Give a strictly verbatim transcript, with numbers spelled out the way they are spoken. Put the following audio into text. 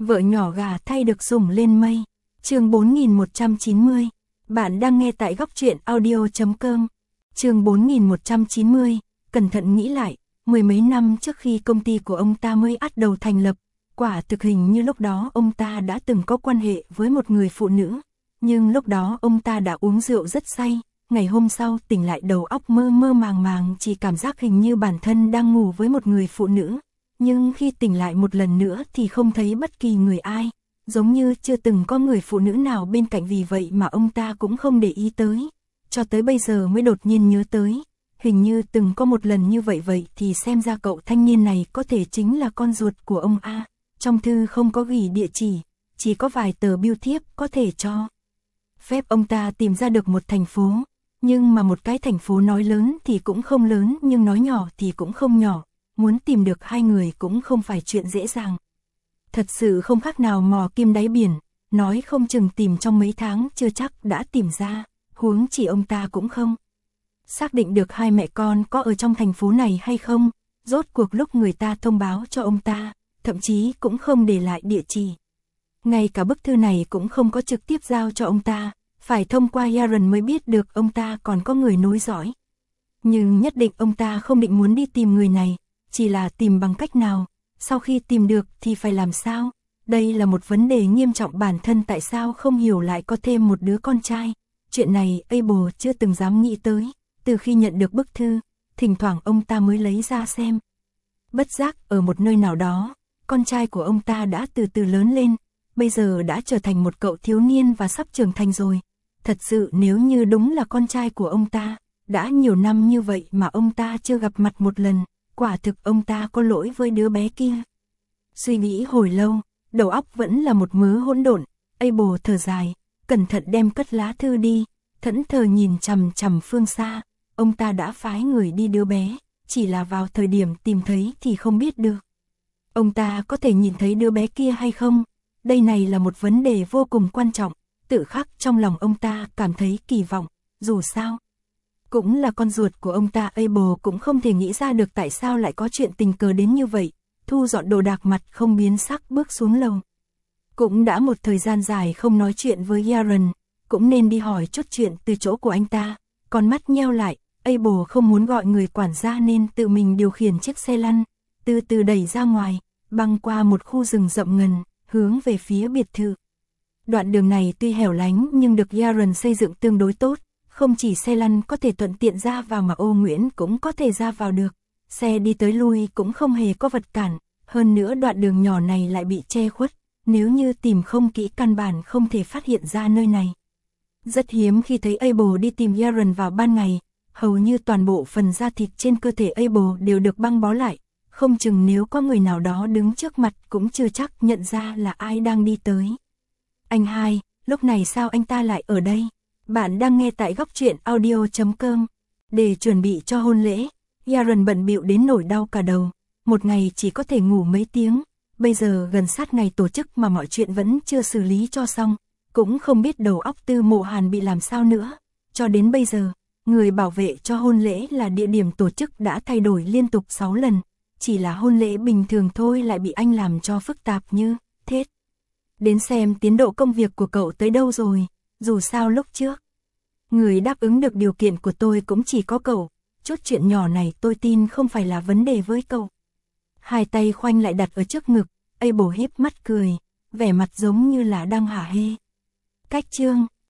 Vợ nhỏ gà thay được sủng lên mây. Chương bốn nghìn một trăm chín mươi. Bạn đang nghe tại góc truyện audio chấm com. Chương bốn nghìn một trăm chín mươi. Cẩn thận nghĩ lại, mười mấy năm trước khi công ty của ông ta mới bắt đầu thành lập, quả thực hình như lúc đó ông ta đã từng có quan hệ với một người phụ nữ. Nhưng lúc đó ông ta đã uống rượu rất say, ngày hôm sau tỉnh lại đầu óc mơ mơ màng màng, chỉ cảm giác hình như bản thân đang ngủ với một người phụ nữ. Nhưng khi tỉnh lại một lần nữa thì không thấy bất kỳ người ai, giống như chưa từng có người phụ nữ nào bên cạnh, vì vậy mà ông ta cũng không để ý tới. Cho tới bây giờ mới đột nhiên nhớ tới, hình như từng có một lần như vậy vậy thì xem ra cậu thanh niên này có thể chính là con ruột của ông A. Trong thư không có ghi địa chỉ, chỉ có vài tờ bưu thiếp có thể cho phép ông ta tìm ra được một thành phố. Nhưng mà một cái thành phố nói lớn thì cũng không lớn, nhưng nói nhỏ thì cũng không nhỏ. Muốn tìm được hai người cũng không phải chuyện dễ dàng. Thật sự không khác nào mò kim đáy biển, nói không chừng tìm trong mấy tháng chưa chắc đã tìm ra, huống chỉ ông ta cũng không xác định được hai mẹ con có ở trong thành phố này hay không. Rốt cuộc lúc người ta thông báo cho ông ta, thậm chí cũng không để lại địa chỉ. Ngay cả bức thư này cũng không có trực tiếp giao cho ông ta, phải thông qua Yaron mới biết được ông ta còn có người nối dõi. Nhưng nhất định ông ta không định muốn đi tìm người này, chỉ là tìm bằng cách nào, sau khi tìm được thì phải làm sao. Đây là một vấn đề nghiêm trọng, bản thân tại sao không hiểu lại có thêm một đứa con trai. Chuyện này Abel chưa từng dám nghĩ tới, từ khi nhận được bức thư, thỉnh thoảng ông ta mới lấy ra xem. Bất giác ở một nơi nào đó, con trai của ông ta đã từ từ lớn lên, bây giờ đã trở thành một cậu thiếu niên và sắp trưởng thành rồi. Thật sự nếu như đúng là con trai của ông ta, đã nhiều năm như vậy mà ông ta chưa gặp mặt một lần, quả thực ông ta có lỗi với đứa bé kia. Suy nghĩ hồi lâu, đầu óc vẫn là một mớ hỗn độn. Abel thở dài, cẩn thận đem cất lá thư đi, thẫn thờ nhìn chằm chằm phương xa. Ông ta đã phái người đi đưa bé, chỉ là vào thời điểm tìm thấy thì không biết được ông ta có thể nhìn thấy đứa bé kia hay không. Đây này là một vấn đề vô cùng quan trọng. Tự khắc trong lòng ông ta cảm thấy kỳ vọng, dù sao cũng là con ruột của ông ta. Abel cũng không thể nghĩ ra được tại sao lại có chuyện tình cờ đến như vậy. Thu dọn đồ đạc, mặt không biến sắc bước xuống lầu. Cũng đã một thời gian dài không nói chuyện với Yaron, cũng nên đi hỏi chút chuyện từ chỗ của anh ta. Con mắt nheo lại, Abel không muốn gọi người quản gia nên tự mình điều khiển chiếc xe lăn, từ từ đẩy ra ngoài, băng qua một khu rừng rậm ngần, hướng về phía biệt thự. Đoạn đường này tuy hẻo lánh nhưng được Yaron xây dựng tương đối tốt, không chỉ xe lăn có thể thuận tiện ra vào mà Ô Nguyễn cũng có thể ra vào được. Xe đi tới lui cũng không hề có vật cản, hơn nữa đoạn đường nhỏ này lại bị che khuất, nếu như tìm không kỹ căn bản không thể phát hiện ra nơi này. Rất hiếm khi thấy Abel đi tìm Yaron vào ban ngày, hầu như toàn bộ phần da thịt trên cơ thể Abel đều được băng bó lại, không chừng nếu có người nào đó đứng trước mặt cũng chưa chắc nhận ra là ai đang đi tới. Anh hai, lúc này sao anh ta lại ở đây? Bạn đang nghe tại góc truyện audio chấm com. Để chuẩn bị cho hôn lễ, Yaron bận bịu đến nỗi đau cả đầu, một ngày chỉ có thể ngủ mấy tiếng, bây giờ gần sát ngày tổ chức mà mọi chuyện vẫn chưa xử lý cho xong, cũng không biết đầu óc Tư Mộ Hàn bị làm sao nữa. Cho đến bây giờ, người bảo vệ cho hôn lễ là địa điểm tổ chức đã thay đổi liên tục sáu lần, chỉ là hôn lễ bình thường thôi lại bị anh làm cho phức tạp như thế. Đến xem tiến độ công việc của cậu tới đâu rồi, dù sao lúc trước người đáp ứng được điều kiện của tôi cũng chỉ có cậu, chút chuyện nhỏ này tôi tin không phải là vấn đề với cậu. Hai tay khoanh lại đặt ở trước ngực, Abel híp mắt cười, vẻ mặt giống như là đang hả hê. Cách chương